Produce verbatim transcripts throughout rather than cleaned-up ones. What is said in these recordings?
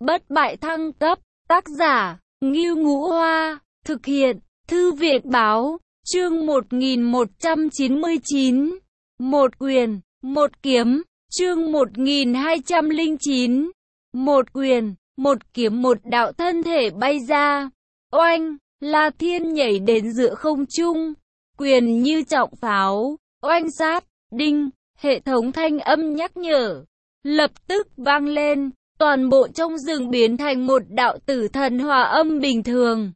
bất bại thăng cấp, tác giả, Ngưu Ngũ Hoa, thực hiện, Thư viện báo, chương một nghìn một trăm chín mươi chín, một quyền, một kiếm, chương một nghìn hai trăm lẻ chín, một quyền, một kiếm một đạo thân thể bay ra, oanh, La Thiên nhảy đến giữa không trung, quyền như trọng pháo, oanh sát, đinh, hệ thống thanh âm nhắc nhở, lập tức vang lên, toàn bộ trong rừng biến thành một đạo tử thần hòa âm bình thường.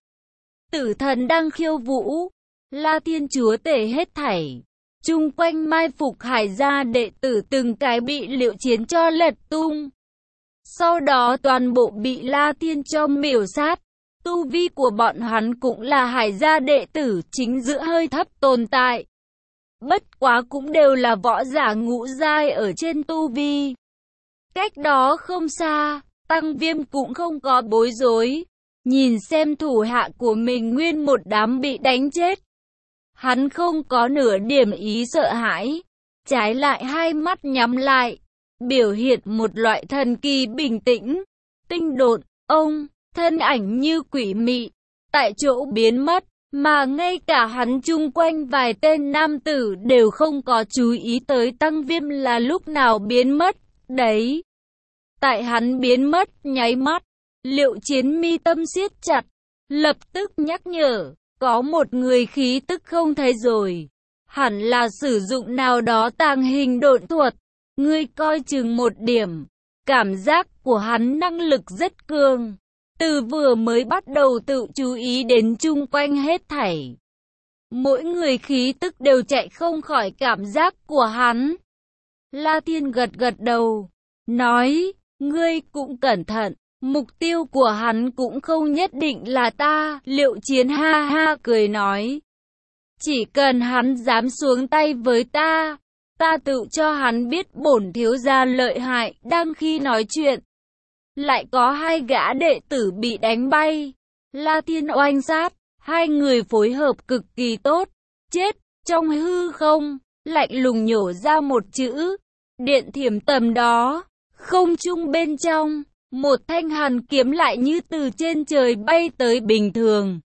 Tử thần đang khiêu vũ, La Thiên chúa tể hết thảy. Chung quanh mai phục Hải gia đệ tử từng cái bị Liệu Chiến cho lật tung. Sau đó toàn bộ bị La Thiên cho miểu sát. Tu vi của bọn hắn cũng là Hải gia đệ tử chính giữa hơi thấp tồn tại. Bất quá cũng đều là võ giả ngũ giai ở trên tu vi. Cách đó không xa, Tăng Viêm cũng không có bối rối. Nhìn xem thủ hạ của mình nguyên một đám bị đánh chết. Hắn không có nửa điểm ý sợ hãi. Trái lại hai mắt nhắm lại. Biểu hiện một loại thần kỳ bình tĩnh. Tinh độn, ông, thân ảnh như quỷ mị. Tại chỗ biến mất. Mà ngay cả hắn chung quanh vài tên nam tử đều không có chú ý tới Tăng Viêm là lúc nào biến mất. Đấy. Tại hắn biến mất nháy mắt. Liệu Chiến mi tâm siết chặt, lập tức nhắc nhở, có một người khí tức không thấy rồi. Hẳn là sử dụng nào đó tàng hình độn thuật, ngươi coi chừng một điểm. Cảm giác của hắn năng lực rất cường, từ vừa mới bắt đầu tự chú ý đến chung quanh hết thảy. Mỗi người khí tức đều chạy không khỏi cảm giác của hắn. La Thiên gật gật đầu, nói, ngươi cũng cẩn thận. Mục tiêu của hắn cũng không nhất định là ta, Liệu Chiến ha ha cười nói. Chỉ cần hắn dám xuống tay với ta, ta tự cho hắn biết bổn thiếu gia lợi hại. Đang khi nói chuyện, lại có hai gã đệ tử bị đánh bay. La Thiên oanh sát, hai người phối hợp cực kỳ tốt. Chết, trong hư không, lạnh lùng nhổ ra một chữ. Điện thiểm tầm đó, không trung bên trong. Một thanh hàn kiếm lại như từ trên trời bay tới bình thường.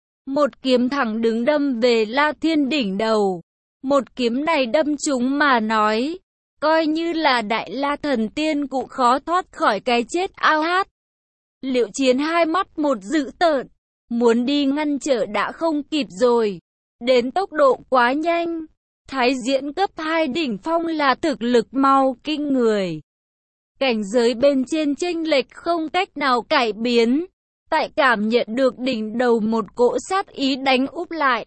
Một kiếm thẳng đứng đâm về La Thiên đỉnh đầu. Một kiếm này đâm trúng mà nói, coi như là Đại La Thần Tiên cũng khó thoát khỏi cái chết ao hát. Liệu Chiến hai mắt một dữ tợn, muốn đi ngăn trở đã không kịp rồi. Đến tốc độ quá nhanh, Thái Diễn cấp hai đỉnh phong là thực lực mau kinh người. Cảnh giới bên trên chênh lệch không cách nào cải biến. Tại cảm nhận được đỉnh đầu một cỗ sát ý đánh úp lại.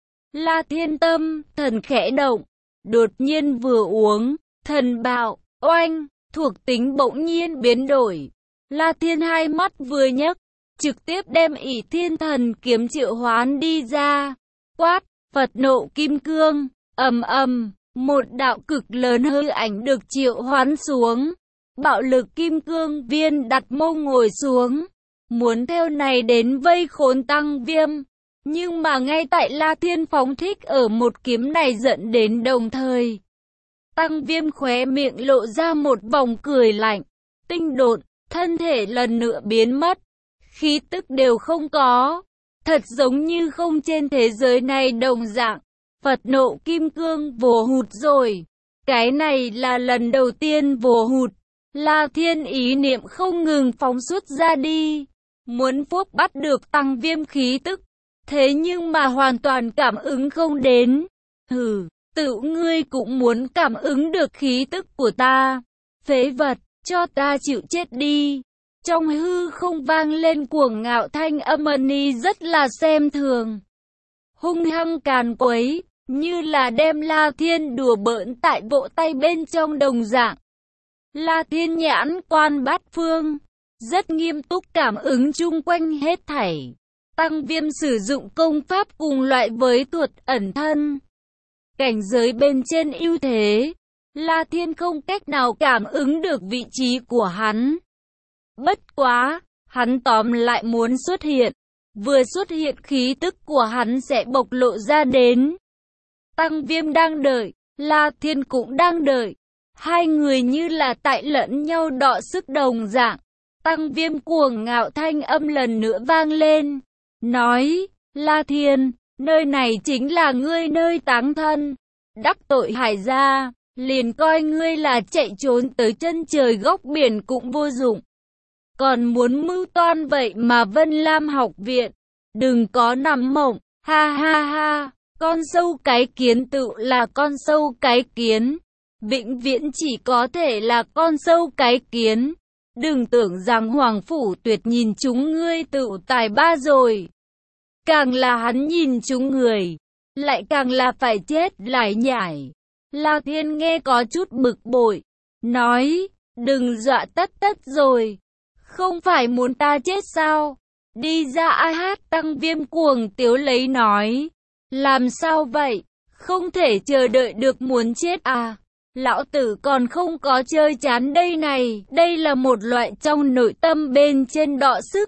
La Thiên tâm, thần khẽ động. Đột nhiên vừa uống, thần bạo, oanh, thuộc tính bỗng nhiên biến đổi. La Thiên hai mắt vừa nhấc, trực tiếp đem ỷ thiên thần kiếm triệu hoán đi ra. Quát, Phật nộ kim cương, ầm ầm, một đạo cực lớn hư ảnh được triệu hoán xuống. Bạo lực kim cương viên đặt mông ngồi xuống, muốn theo này đến vây khốn Tăng Viêm. Nhưng mà ngay tại La Thiên phóng thích ở một kiếm này dẫn đến đồng thời. Tăng Viêm khóe miệng lộ ra một vòng cười lạnh, tinh độn, thân thể lần nữa biến mất, khí tức đều không có, thật giống như không trên thế giới này đồng dạng. Phật nộ kim cương vồ hụt rồi, cái này là lần đầu tiên vồ hụt. La Thiên ý niệm không ngừng phóng xuất ra đi, muốn phúc bắt được Tăng Viêm khí tức, thế nhưng mà hoàn toàn cảm ứng không đến. Hừ, tự ngươi cũng muốn cảm ứng được khí tức của ta, phế vật, cho ta chịu chết đi. Trong hư không vang lên cuồng ngạo thanh âm ni rất là xem thường, hung hăng càn quấy, như là đem La Thiên đùa bỡn tại vỗ tay bên trong đồng dạng. La Thiên nhãn quan bát phương, rất nghiêm túc cảm ứng chung quanh hết thảy. Tăng Viêm sử dụng công pháp cùng loại với thuật ẩn thân. Cảnh giới bên trên ưu thế, La Thiên không cách nào cảm ứng được vị trí của hắn. Bất quá, hắn tóm lại muốn xuất hiện. Vừa xuất hiện khí tức của hắn sẽ bộc lộ ra đến. Tăng Viêm đang đợi, La Thiên cũng đang đợi. Hai người như là tại lẫn nhau đọ sức đồng dạng. Tăng Viêm cuồng ngạo thanh âm lần nữa vang lên, nói, La Thiên, nơi này chính là ngươi nơi táng thân, đắc tội Hải gia, liền coi ngươi là chạy trốn tới chân trời góc biển cũng vô dụng. Còn muốn mưu toan vậy mà Vân Lam học viện, đừng có nằm mộng, ha ha ha, con sâu cái kiến tự là con sâu cái kiến, vĩnh viễn chỉ có thể là con sâu cái kiến. Đừng tưởng rằng Hoàng Phủ Tuyệt nhìn chúng ngươi tự tài ba rồi. Càng là hắn nhìn chúng người, lại càng là phải chết lại nhảy. La Thiên nghe có chút bực bội, nói, đừng dọa tất tất rồi, không phải muốn ta chết sao? Đi ra ai hát. Tăng Viêm cuồng tiếu lấy nói, làm sao vậy? Không thể chờ đợi được muốn chết à? Lão tử còn không có chơi chán đây này, đây là một loại trong nội tâm bên trên đọ sức.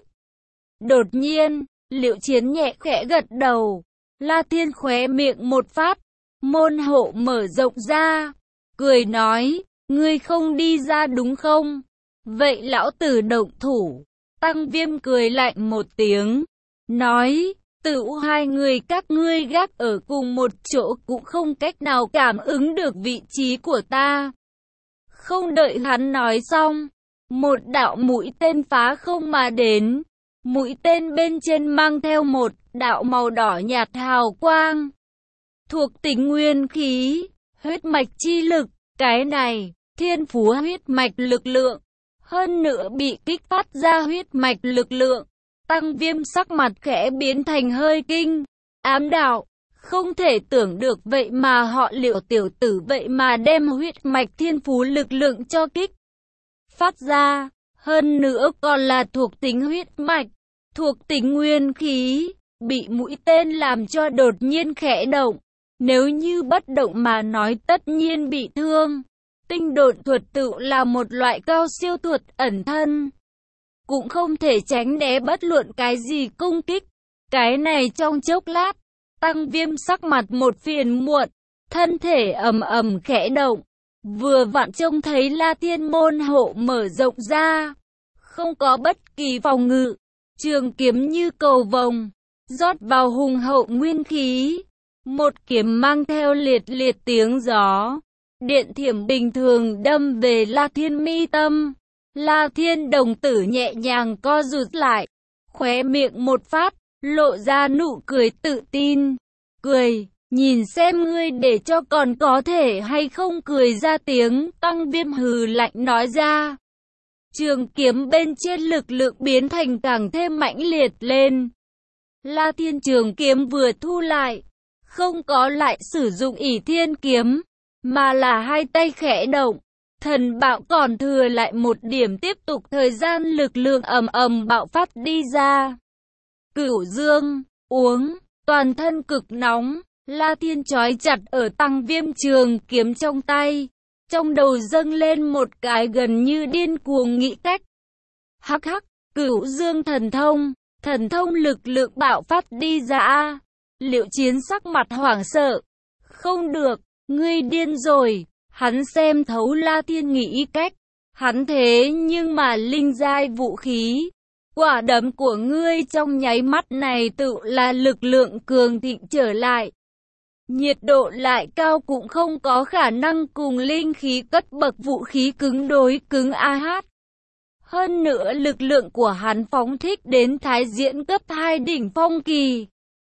Đột nhiên, Liệu Chiến nhẹ khẽ gật đầu, La Thiên khóe miệng một phát, môn hộ mở rộng ra, cười nói, ngươi không đi ra đúng không? Vậy lão tử động thủ. Tăng Viêm cười lạnh một tiếng, nói, tự hai người các ngươi gác ở cùng một chỗ cũng không cách nào cảm ứng được vị trí của ta. Không đợi hắn nói xong, một đạo mũi tên phá không mà đến, mũi tên bên trên mang theo một đạo màu đỏ nhạt hào quang, thuộc tính nguyên khí, huyết mạch chi lực, cái này, thiên phú huyết mạch lực lượng, hơn nữa bị kích phát ra huyết mạch lực lượng. Tăng Viêm sắc mặt khẽ biến thành hơi kinh, ám đạo, không thể tưởng được vậy mà họ Liệu tiểu tử vậy mà đem huyết mạch thiên phú lực lượng cho kích phát ra, hơn nữa còn là thuộc tính huyết mạch, thuộc tính nguyên khí, bị mũi tên làm cho đột nhiên khẽ động, nếu như bất động mà nói tất nhiên bị thương. Tinh độn thuật tự là một loại cao siêu thuật ẩn thân, cũng không thể tránh né bất luận cái gì công kích. Cái này trong chốc lát, Tăng Viêm sắc mặt một phiền muộn, thân thể ầm ầm khẽ động, vừa vặn trông thấy La Thiên môn hộ mở rộng ra, không có bất kỳ phòng ngự, trường kiếm như cầu vồng, rót vào hùng hậu nguyên khí, một kiếm mang theo liệt liệt tiếng gió, điện thiểm bình thường đâm về La Thiên mi tâm. La Thiên đồng tử nhẹ nhàng co rụt lại, khóe miệng một phát, lộ ra nụ cười tự tin. Cười, nhìn xem ngươi để cho còn có thể hay không cười ra tiếng. Tăng Viêm hừ lạnh nói ra. Trường kiếm bên trên lực lượng biến thành càng thêm mãnh liệt lên. La Thiên trường kiếm vừa thu lại, không có lại sử dụng ỷ thiên kiếm, mà là hai tay khẽ động. Thần bạo còn thừa lại một điểm tiếp tục thời gian lực lượng ầm ầm bạo phát đi ra. Cửu dương, uống, toàn thân cực nóng, La Thiên trói chặt ở Tăng Viêm trường kiếm trong tay. Trong đầu dâng lên một cái gần như điên cuồng nghĩ cách. Hắc hắc, cửu dương thần thông, thần thông lực lượng bạo phát đi ra. Liệu Chiến sắc mặt hoảng sợ. Không được, ngươi điên rồi. Hắn xem thấu La Thiên nghĩ cách, hắn thế nhưng mà linh giai vũ khí, quả đấm của ngươi trong nháy mắt này tự là lực lượng cường thịnh trở lại. Nhiệt độ lại cao cũng không có khả năng cùng linh khí cất bậc vũ khí cứng đối cứng a hát. Hơn nữa lực lượng của hắn phóng thích đến thái diễn cấp hai đỉnh phong kỳ.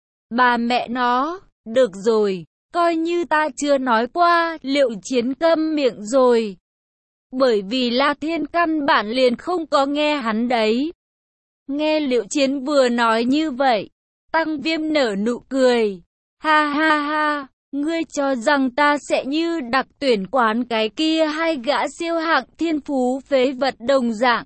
Bà mẹ nó, được rồi. Coi như ta chưa nói qua, Liệu Chiến câm miệng rồi. Bởi vì La Thiên căn bản liền không có nghe hắn đấy. Nghe Liệu Chiến vừa nói như vậy, Tăng Viêm nở nụ cười. Ha ha ha, ngươi cho rằng ta sẽ như đặc tuyển quán cái kia hay gã siêu hạng thiên phú phế vật đồng dạng.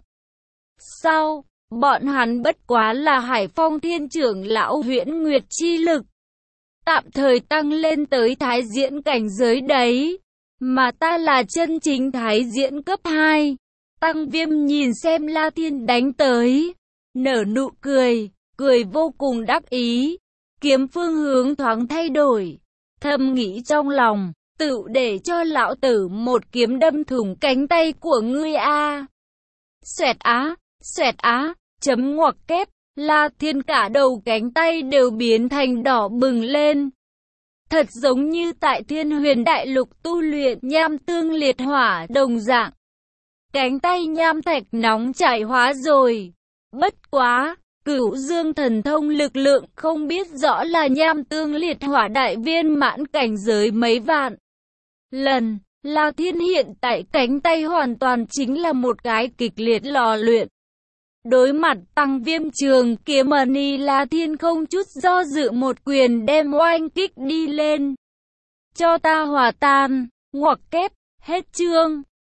Sao, bọn hắn bất quá là Hải Phong Thiên trưởng lão Huyễn Nguyệt chi lực. Tạm thời tăng lên tới thái diễn cảnh giới đấy, mà ta là chân chính thái diễn cấp hai. Tăng Viêm nhìn xem La Thiên đánh tới, nở nụ cười, cười vô cùng đắc ý, kiếm phương hướng thoáng thay đổi, thầm nghĩ trong lòng, tự để cho lão tử một kiếm đâm thủng cánh tay của ngươi a. Xoẹt á, Xoẹt á, chấm ngoặc kép, La Thiên cả đầu cánh tay đều biến thành đỏ bừng lên. Thật giống như tại Thiên Huyền Đại Lục tu luyện nham tương liệt hỏa đồng dạng. Cánh tay nham thạch nóng chảy hóa rồi. Bất quá, Cửu Dương thần thông lực lượng không biết rõ là nham tương liệt hỏa đại viên mãn cảnh giới mấy vạn lần. La Thiên hiện tại cánh tay hoàn toàn chính là một cái kịch liệt lò luyện. Đối mặt Tăng Viêm Trường Kiếm Mani, La Thiên không chút do dự một quyền đem oanh kích đi lên. Cho ta hòa tan, ngoặc kép, hết chương.